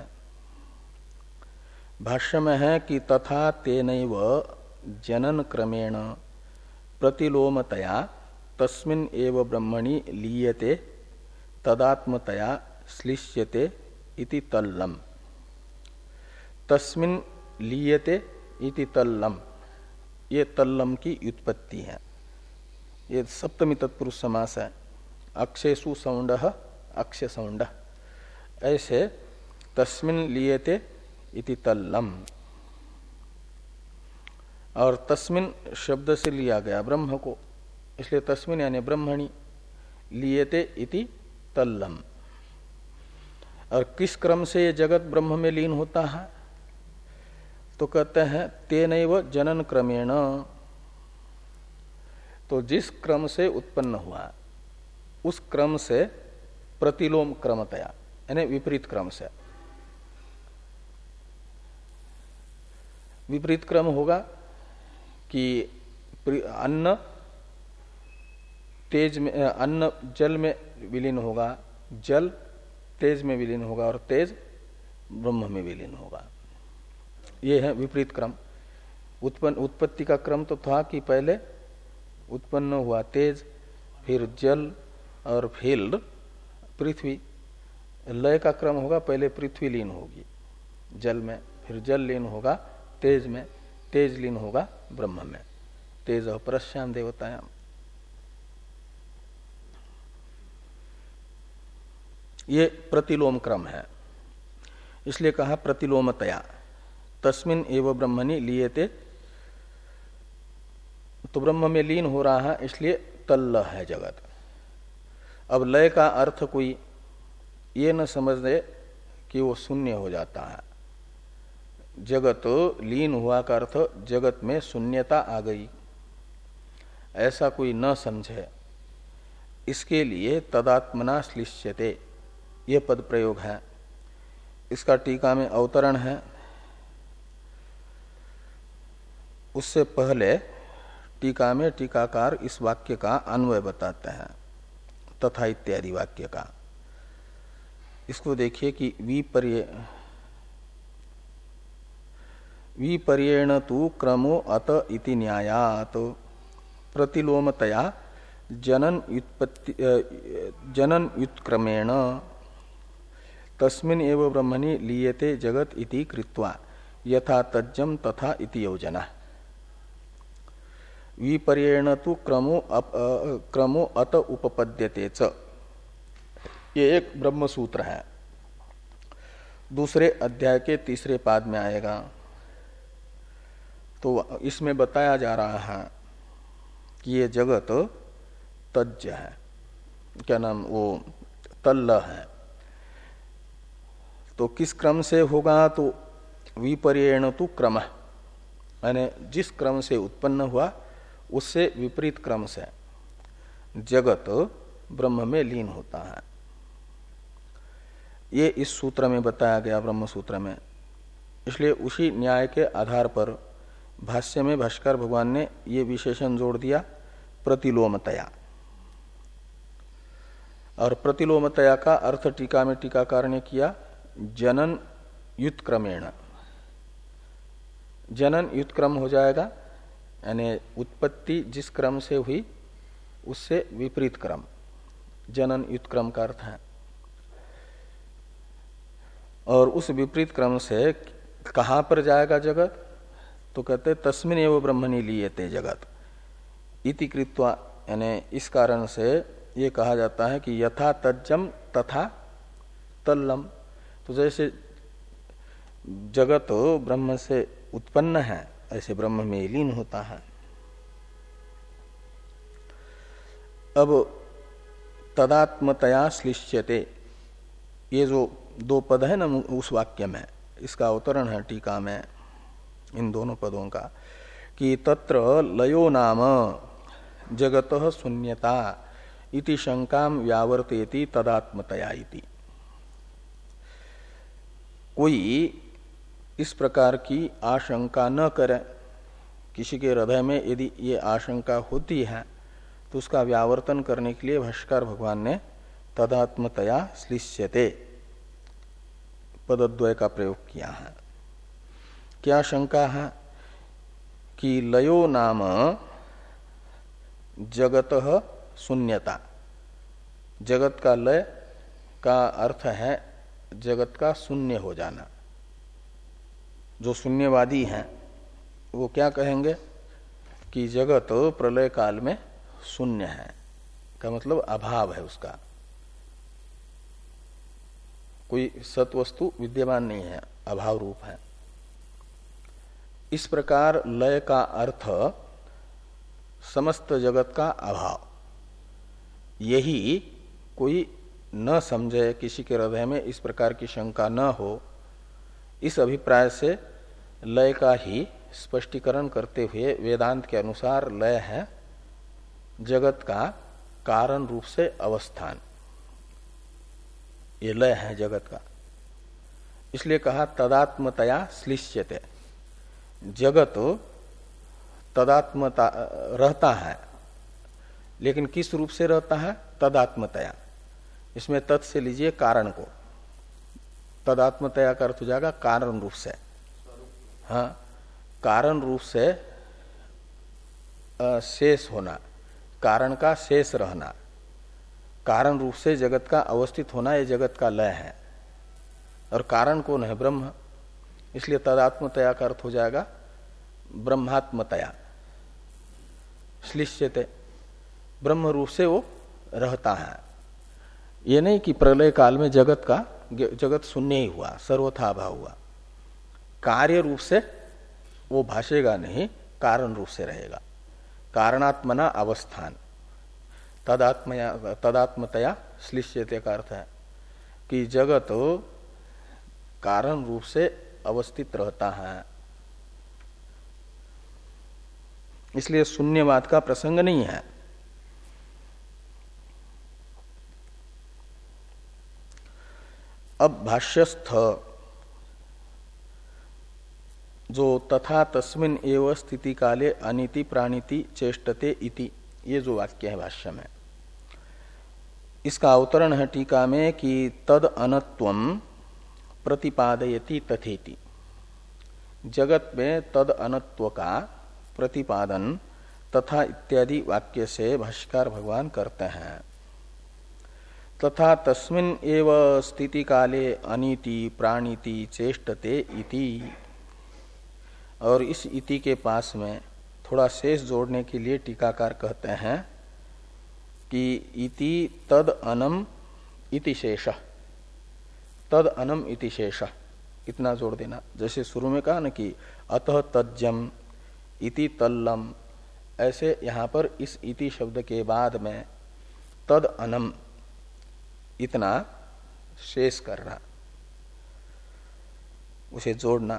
भाष्य में है कि तथा तेनैव जनन क्रमेण प्रतिलोमतया तस्मिन् एव ब्रह्मणि लीयते तदात्मतया श्लिष्यते इति तल्लम। तस्मिन् लीयते इति तल्लम, ये तल्लम की व्युत्पत्ति है। ये सप्तमी तत्पुरुष समास है। अक्षेषु सौंडः अक्ष सौंड, ऐसे तस्मिन् लीयते इति तल्लम, और तस्मिन् शब्द से लिया गया ब्रह्म को, इसलिए तस्मिन् यानी ब्रह्मणि, लीयते इति तल्लम। और किस क्रम से ये जगत ब्रह्म में लीन होता है? तो कहते हैं तेनैव जनन क्रमेण, तो जिस क्रम से उत्पन्न हुआ उस क्रम से प्रतिलोम क्रमतया यानी विपरीत क्रम से। विपरीत क्रम होगा कि अन्न तेज में, अन्न जल में विलीन होगा, जल तेज में विलीन होगा और तेज ब्रह्म में विलीन होगा। ये है विपरीत क्रम। उत्पन्न उत्पत्ति का क्रम तो था कि पहले उत्पन्न हुआ तेज, फिर जल और फिर पृथ्वी। लय का क्रम होगा पहले पृथ्वी लीन होगी जल में, फिर जल लीन होगा तेज में, तेज लीन होगा ब्रह्म में। तेज अपरश्याम देवतायाम। ये प्रतिलोम क्रम है, इसलिए कहा प्रतिलोमतया तस्मिन् एव ब्रह्मणि लीयते, तो ब्रह्म में लीन हो रहा है इसलिए तल्ल है जगत। अब लय का अर्थ कोई ये न समझ दे कि वो शून्य हो जाता है। जगत लीन हुआ का अर्थ जगत में शून्यता आ गई, ऐसा कोई न समझे। इसके लिए तदात्मना श्लिष्यते ये पद प्रयोग है। इसका टीका में अवतरण है। उससे पहले टीका में टीकाकार इस वाक्य का अन्वय बताते हैं, तथा इत्यादि वाक्य का। इसको देखिए कि विपर्य विपर्येण तु क्रमो अत इति न्यायात प्रतिलोमतया जनन व्युत्पत्ति जनन व्युत्क्रमेण तस्मिन् एव ब्रह्मणि लीयते जगत इति कृत्वा यथा तज्जम तथा इति योजना। विपर्येण तु क्रमो अप, क्रमो अत उपपद्यते च, ये एक ब्रह्म सूत्र है, दूसरे अध्याय के तीसरे पाद में आएगा। तो इसमें बताया जा रहा है कि ये जगत तज्ज है, क्या नाम, वो तल्ल है। तो किस क्रम से होगा? तो विपर्येण तु क्रम, यानी जिस क्रम से उत्पन्न हुआ उससे विपरीत क्रम से जगत ब्रह्म में लीन होता है। ये इस सूत्र में बताया गया, ब्रह्म सूत्र में। इसलिए उसी न्याय के आधार पर भाष्य में भाष्कर भगवान ने ये विशेषण जोड़ दिया, प्रतिलोमतया। और प्रतिलोमतया का अर्थ टीका में टीकाकार ने किया जनन युत्क्रमेण। जनन युत्क्रम हो जाएगा, यानी उत्पत्ति जिस क्रम से हुई उससे विपरीत क्रम, जनन युत्क्रम का अर्थ है। और उस विपरीत क्रम से कहां पर जाएगा जगत? तो कहते तस्मिन एव ब्रह्मणि लीयते जगत इति कृत्वा, यानी इस कारण से ये कहा जाता है कि यथा तज्जम तथा तल्लम। तो जैसे जगत ब्रह्म से उत्पन्न है ऐसे ब्रह्म में लीन होता है। अब तदात्मतया श्लिष्यते, ये जो दो पद है ना उस वाक्य में, इसका अवतरण है टीका में इन दोनों पदों का, कि तत्र लयो नाम जगतः शून्यता इति शंकाम व्यावर्तेति तदात्मतया इति। कोई इस प्रकार की आशंका न करे, किसी के हृदय में यदि ये आशंका होती है तो उसका व्यावर्तन करने के लिए भाष्कर भगवान ने तदात्मतया श्लिष्यते पदद्वय का प्रयोग किया है। क्या शंका है? कि लयो नाम जगतः शून्यता, जगत का लय का अर्थ है जगत का शून्य हो जाना। जो शून्यवादी हैं वो क्या कहेंगे कि जगत प्रलय काल में शून्य है, का मतलब अभाव है, उसका कोई सत वस्तु विद्यमान नहीं है, अभाव रूप है। इस प्रकार लय का अर्थ समस्त जगत का अभाव, यही कोई न समझे, किसी के हृदय में इस प्रकार की शंका न हो, इस अभिप्राय से लय का ही स्पष्टीकरण करते हुए वेदांत के अनुसार लय है जगत का कारण रूप से अवस्थान, ये लय है जगत का। इसलिए कहा तदात्मतया श्लिष्यते, जगत तदात्मता रहता है, लेकिन किस रूप से रहता है? तदात्मतया। इसमें तत् से लीजिए कारण को, तदात्मतया का अर्थ हो जाएगा कारण रूप से। हाँ, कारण रूप से शेष होना, कारण का शेष रहना, कारण रूप से जगत का अवस्थित होना, ये जगत का लय है। और कारण कौन है? ब्रह्म। इसलिए तदात्मतया का अर्थ हो जाएगा ब्रह्मात्मतया श्लिष्यते, ब्रह्म रूप से वो रहता है। ये नहीं कि प्रलय काल में जगत का जगत शून्य ही हुआ, सर्वथा अभाव हुआ। कार्य रूप से वो भाषेगा नहीं, कारण रूप से रहेगा। कारणात्मना अवस्थान, तदात्मया तदात्मतया श्लिष्यते का अर्थ है कि जगत कारण रूप से अवस्थित रहता है। इसलिए शून्यवाद का प्रसंग नहीं है। अब भाष्यस्थ जो तथा तस्मिन एव स्थिति काले अनिति प्राणिति चेष्टते इति, ये जो वाक्य है भाष्य में, इसका अवतरण है टीका में कि तद अनत्वम प्रतिपादयति तथेति। जगत में तद अनत्व का प्रतिपादन तथा इत्यादि वाक्य से भाष्यकार भगवान करते हैं। तथा तस्मिन एव स्थिति काले अनिति प्राणिति चेष्टते इति, और इस इति के पास में थोड़ा शेष जोड़ने के लिए टीकाकार कहते हैं कि इति तद अनम इति शेषः, तद अनम इति शेषः, इतना जोड़ देना। जैसे शुरू में कहा ना कि अतः तज्जम इति तल्लम, ऐसे यहां पर इस इति शब्द के बाद में तद अनम इतना शेष करना। उसे जोड़ना।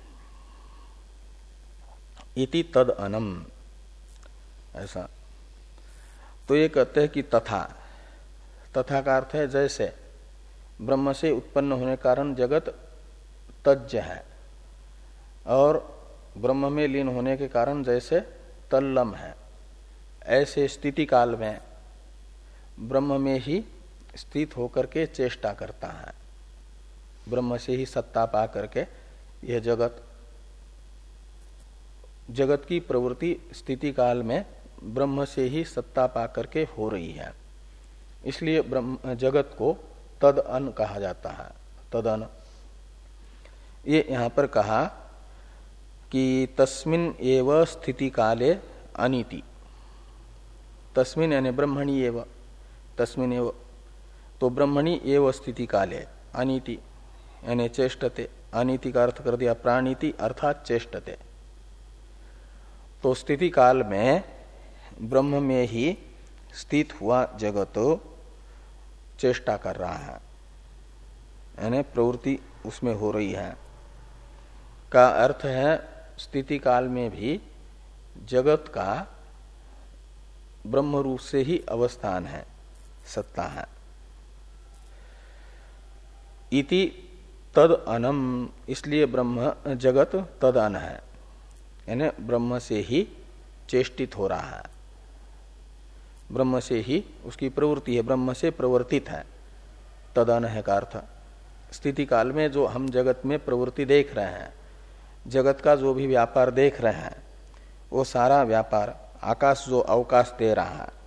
इति तद अनम, ऐसा। तो ये कहते हैं कि तथा, तथा का अर्थ है जैसे ब्रह्म से उत्पन्न होने कारण जगत तज्ज है, और ब्रह्म में लीन होने के कारण जैसे तल्लम है, ऐसे स्थिति काल में ब्रह्म में ही स्थित होकर के चेष्टा करता है, ब्रह्म से ही सत्ता पा करके यह जगत, जगत की प्रवृत्ति स्थिति काल में ब्रह्म से ही सत्ता पा करके हो रही है। इसलिए ब्रह्म जगत को तद अन कहा जाता है, तदन। ये यहां पर कहा कि तस्मिन एव स्थिति काले अनिति, तस्मिन यानी ब्रह्मणि एव, तस्मिन एव, तो ब्रह्मणि एव स्थिति काले अनिति यानी चेष्टते, अनिति का अर्थ कर दिया प्राणिति अर्थात चेष्टते। तो स्थिति काल में ब्रह्म में ही स्थित हुआ जगत चेष्टा कर रहा है, यानी प्रवृत्ति उसमें हो रही है। का अर्थ है स्थिति काल में भी जगत का ब्रह्म रूप से ही अवस्थान है, सत्ता है। इति तद अनम, इसलिए ब्रह्म जगत तद अन है, यानी ब्रह्म से ही चेष्टित हो रहा है, ब्रह्म से ही उसकी प्रवृत्ति है, ब्रह्म से प्रवर्तित है। तदन है का अर्थ स्थिति काल में जो हम जगत में प्रवृत्ति देख रहे हैं, जगत का जो भी व्यापार देख रहे हैं, वो सारा व्यापार आकाश जो अवकाश दे रहा है,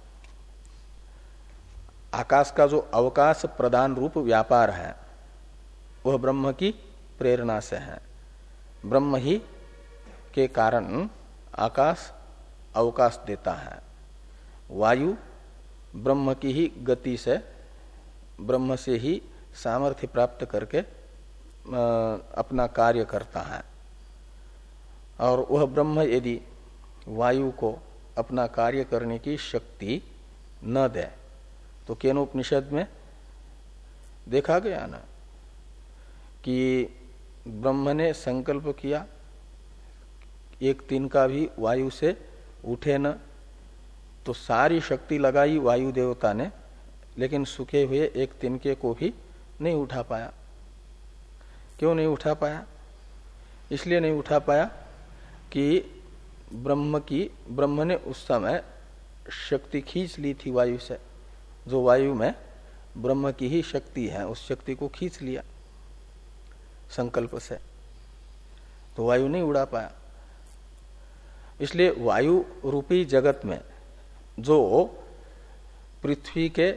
आकाश का जो अवकाश प्रदान रूप व्यापार है वह ब्रह्म की प्रेरणा से है। ब्रह्म ही के कारण आकाश अवकाश देता है, वायु ब्रह्म की ही गति से, ब्रह्म से ही सामर्थ्य प्राप्त करके अपना कार्य करता है। और वह ब्रह्म यदि वायु को अपना कार्य करने की शक्ति न दे तो केनोपनिषद में देखा गया ना कि ब्रह्म ने संकल्प किया एक तिनका भी वायु से उठे न, तो सारी शक्ति लगाई वायु देवता ने, लेकिन सूखे हुए एक तिनके को भी नहीं उठा पाया। क्यों नहीं उठा पाया? इसलिए नहीं उठा पाया कि ब्रह्म की ब्रह्म ने उस समय शक्ति खींच ली थी वायु से, जो वायु में ब्रह्म की ही शक्ति है, उस शक्ति को खींच लिया संकल्प से, तो वायु नहीं उड़ा पाया। इसलिए वायु रूपी जगत में जो पृथ्वी के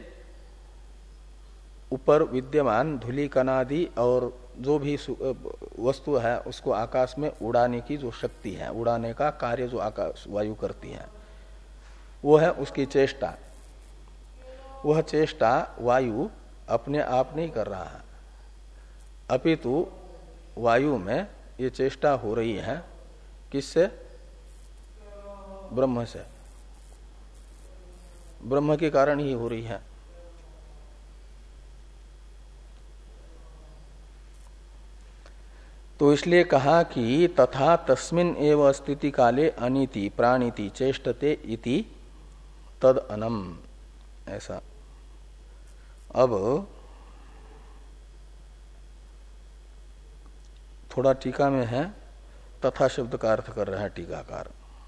ऊपर विद्यमान धूलि कणादि और जो भी वस्तु है उसको आकाश में उड़ाने की जो शक्ति है, उड़ाने का कार्य जो आकाश वायु करती है, वो है उसकी चेष्टा। वह चेष्टा वायु अपने आप नहीं कर रहा है, अपितु वायु में ये चेष्टा हो रही है किससे? ब्रह्म से, ब्रह्म के कारण ही हो रही है। तो इसलिए कहा कि तथा तस्मिन एव स्थिति काले अनिति प्राणिति चेष्टते इति तद अनम, ऐसा। अब थोड़ा टीका में है, तथा शब्द का अर्थ कर रहा है टीकाकार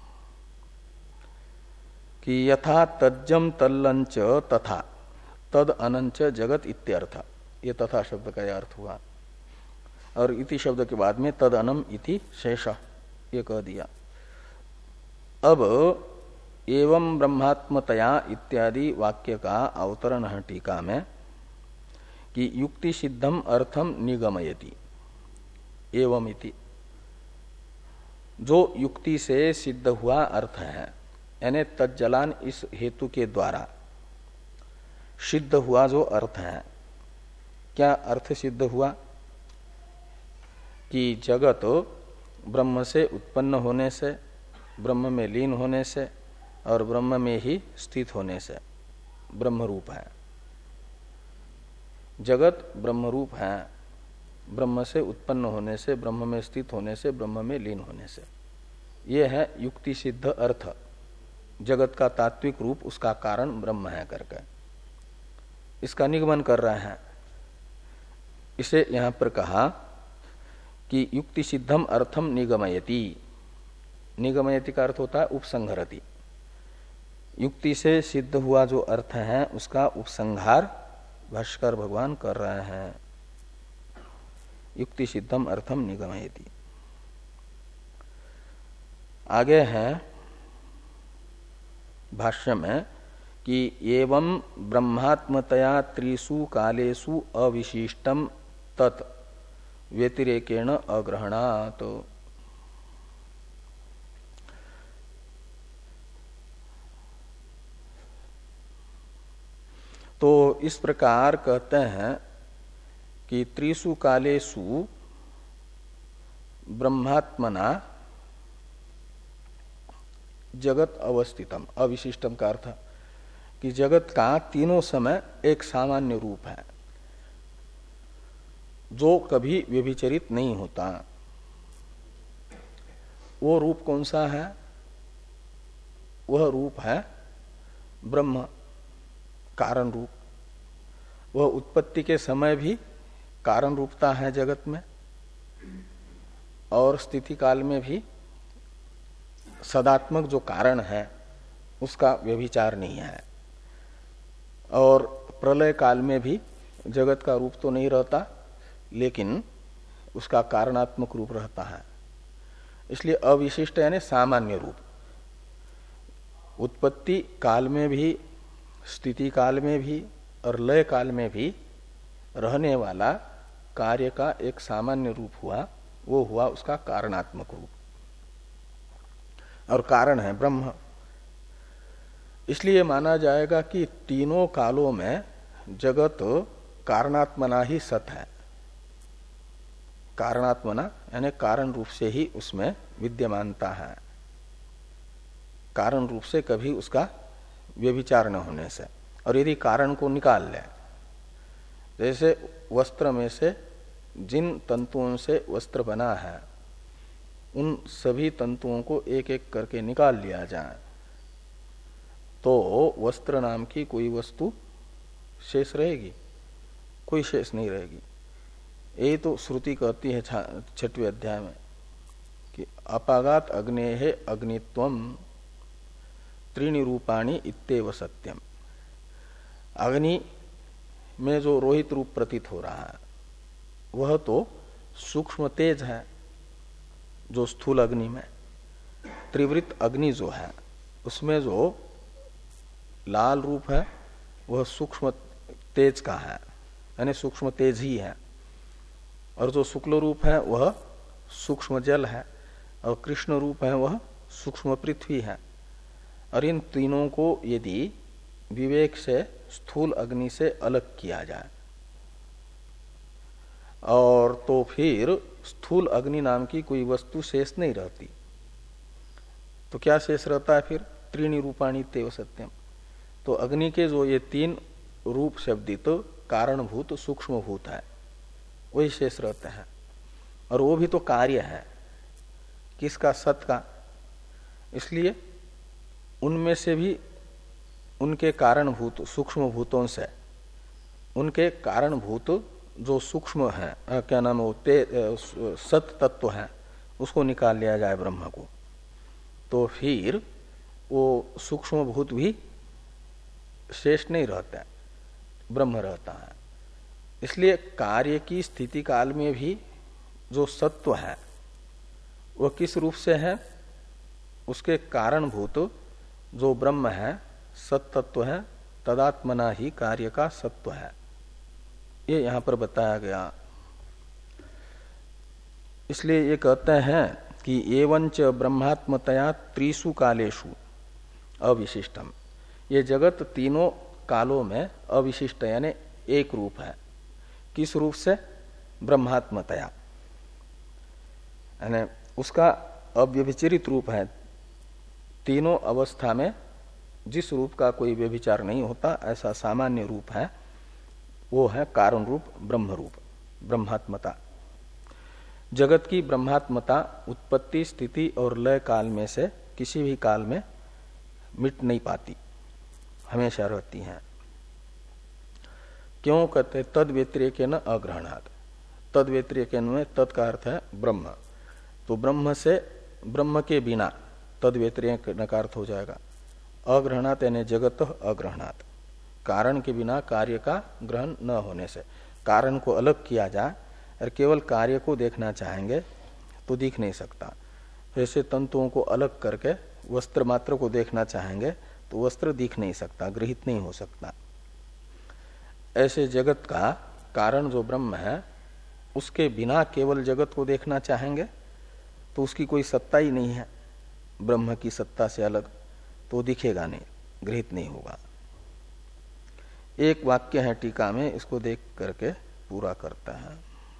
कि यथा तज्जम तल्लंच तथा तद अनंच जगत इत्यर्थ, ये तथा शब्द का यह अर्थ हुआ। और इति शब्द के बाद में तद अनम इति शेष ये कह दिया। अब एवं ब्रह्मात्मतया इत्यादि वाक्य का अवतरण है टीका में कि युक्ति सिद्धम अर्थम निगमयति एवं इति, जो युक्ति से सिद्ध हुआ अर्थ है, यानी तज्जलान इस हेतु के द्वारा सिद्ध हुआ जो अर्थ है। क्या अर्थ सिद्ध हुआ? कि जगत ब्रह्म से उत्पन्न होने से, ब्रह्म में लीन होने से और ब्रह्म में ही स्थित होने से ब्रह्म रूप है। जगत ब्रह्म रूप है, ब्रह्म से उत्पन्न होने से, ब्रह्म में स्थित होने से, ब्रह्म में लीन होने से। ये है युक्ति सिद्ध अर्थ। जगत का तात्विक रूप उसका कारण ब्रह्म है करके इसका निगमन कर रहे हैं। इसे यहां पर कहा कि युक्ति सिद्धम अर्थम निगमयति। निगमयति का अर्थ होता है उपसंहरति। युक्ति से सिद्ध हुआ जो अर्थ है उसका उपसंहार भाष्कर भगवान कर रहे हैं। युक्ति सिद्धम अर्थम निगमयति। आगे है भाष्य में कि एवं ब्रह्मात्मतया त्रिषु कालेषु अविशिष्टम तत् व्यतिरेकेण अग्रहणात्। तो इस प्रकार कहते हैं कि त्रिषु कालेषु ब्रह्मात्मना जगत अवस्थितम। अविशिष्टम का अर्थ कि जगत का तीनों समय एक सामान्य रूप है जो कभी व्यभिचरित नहीं होता। वो रूप कौन सा है? वह रूप है ब्रह्म, कारण रूप। वह उत्पत्ति के समय भी कारण रूपता है जगत में, और स्थिति काल में भी सदात्मक जो कारण है उसका व्यभिचार नहीं है। और प्रलय काल में भी जगत का रूप तो नहीं रहता, लेकिन उसका कारणात्मक रूप रहता है। इसलिए अविशिष्ट यानी सामान्य रूप। उत्पत्ति काल में भी, स्थिति काल में भी और लय काल में भी रहने वाला कार्य का एक सामान्य रूप हुआ, वो हुआ उसका कारणात्मक रूप, और कारण है ब्रह्म। इसलिए माना जाएगा कि तीनों कालों में जगत कारणात्मना ही सत है। कारणात्मना यानी कारण रूप से ही उसमें विद्यमानता है, कारण रूप से कभी उसका व्यभिचार न होने से। और यदि कारण को निकाल ले, जैसे वस्त्र में से जिन तंतुओं से वस्त्र बना है उन सभी तंतुओं को एक एक करके निकाल लिया जाए तो वस्त्र नाम की कोई वस्तु शेष रहेगी? कोई शेष नहीं रहेगी। यही तो श्रुति कहती है छठवें अध्याय में कि अपागात अग्नेहे अग्नित्वम त्रीणि रूपाणि इत्येव सत्यम। अग्नि में जो रोहित रूप प्रतीत हो रहा है वह तो सूक्ष्म तेज है जो स्थूल अग्नि में। त्रिवृत अग्नि जो है उसमें जो लाल रूप है वह सूक्ष्म तेज का है, यानी सूक्ष्म तेज ही है। और जो शुक्ल रूप है वह सूक्ष्म जल है, और कृष्ण रूप है वह सूक्ष्म पृथ्वी है। और इन तीनों को यदि विवेक से स्थूल अग्नि से अलग किया जाए और तो फिर स्थूल अग्नि नाम की कोई वस्तु शेष नहीं रहती। तो क्या शेष रहता है फिर? त्रीणि रूपाणि तेव सत्यम। तो अग्नि के जो ये तीन रूप शब्दित तो कारणभूत सूक्ष्मभूत है वही शेष रहते हैं। और वो भी तो कार्य है किसका? सत का। इसलिए उनमें से भी उनके कारणभूत सूक्ष्म भूतों से उनके कारणभूत जो सूक्ष्म है, क्या नाम है, वो सत तत्व है, उसको निकाल लिया जाए ब्रह्म को, तो फिर वो सूक्ष्म भूत भी शेष नहीं रहता है, ब्रह्म रहता है। इसलिए कार्य की स्थिति काल में भी जो सत्व है वह किस रूप से है? उसके कारणभूत जो ब्रह्म है, सत्तत्व है, तदात्मना ही कार्य का सत्व है। ये यहां पर बताया गया। इसलिए ये कहते हैं कि एवंच ब्रह्मात्मतया त्रिषु कालेषु अविशिष्टम। ये जगत तीनों कालों में अविशिष्ट यानी एक रूप है। किस रूप से? ब्रह्मात्मतया, यानी उसका अव्यभिचरित रूप है। तीनों अवस्था में जिस रूप का कोई व्यभिचार नहीं होता ऐसा सामान्य रूप है, वो है कारण रूप ब्रह्म रूप, ब्रह्मात्मता। जगत की ब्रह्मात्मता उत्पत्ति स्थिति और लय काल में से किसी भी काल में मिट नहीं पाती, हमेशा रहती हैं। क्यों कहते तद व्यतिरेक न अग्रहणात्। तद व्यतिरेक में तद का अर्थ है ब्रह्म, तो ब्रह्म से ब्रह्म के बिना तद व्यतिरेक न का अर्थ हो जाएगा अग्रहणात्, यानी जगत अग्रहणात्, कारण के बिना कार्य का ग्रहण न होने से। कारण को अलग किया जाए और केवल कार्य को देखना चाहेंगे तो दिख नहीं सकता। जैसे तंतुओं को अलग करके वस्त्र मात्र को देखना चाहेंगे तो वस्त्र दिख नहीं सकता, गृहित नहीं हो सकता। ऐसे जगत का कारण जो ब्रह्म है उसके बिना केवल जगत को देखना चाहेंगे तो उसकी कोई सत्ता ही नहीं है, ब्रह्म की सत्ता से अलग, तो दिखेगा नहीं, गृहित नहीं होगा। एक वाक्य है टीका में, इसको देख करके पूरा करता है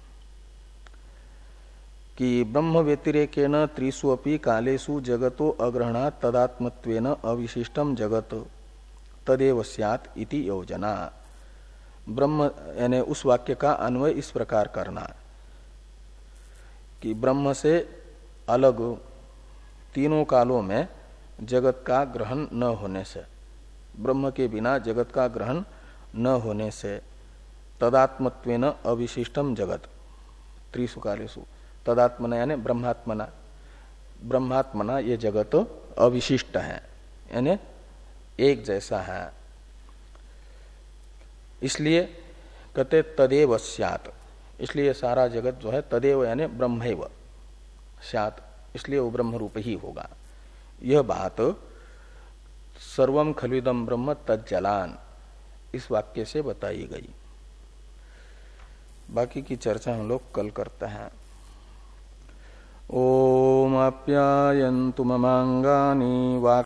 कि ब्रह्म व्यतिरेकेन त्रिषु अपि कालेषु जगतो अग्रहणात् तदात्मत्वेन अविशिष्टम जगत तदेव स्यात् इति योजना। ब्रह्म यानी उस वाक्य का अन्वय इस प्रकार करना कि ब्रह्म से अलग तीनों कालों में जगत का ग्रहण न होने से, ब्रह्म के बिना जगत का ग्रहण न होने से, तदात्मत्वेन अविशिष्टम जगत त्रिषु कालेषु, तदात्मना यानी ब्रह्मात्मना, ब्रह्मात्मना ये जगत अविशिष्ट है यानी एक जैसा है। इसलिए कहते तदेव स्यात्, इसलिए सारा जगत जो है तदेव यानी ब्रह्मैव स्यात्, इसलिए वो ब्रह्म रूप ही होगा। यह बात सर्वम खलविदम ब्रह्म तज्जलान इस वाक्य से बताई गई। बाकी की चर्चा हम लोग कल करते हैं। ओम आप्यायन्तु ममांगानि